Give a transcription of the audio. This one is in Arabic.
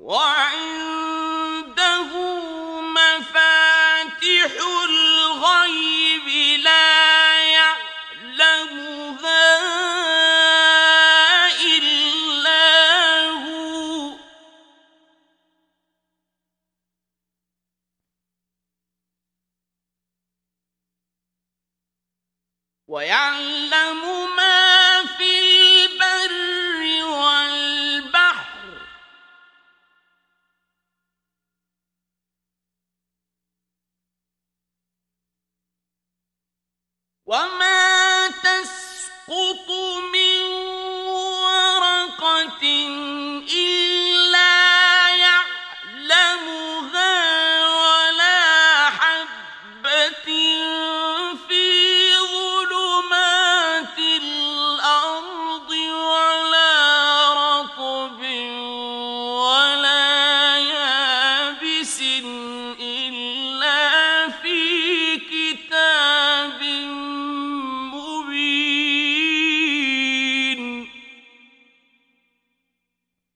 وعنده مفاتح الغيب لا يعلمها إلا هو ويعلم ما في البر والبحر وما تسقط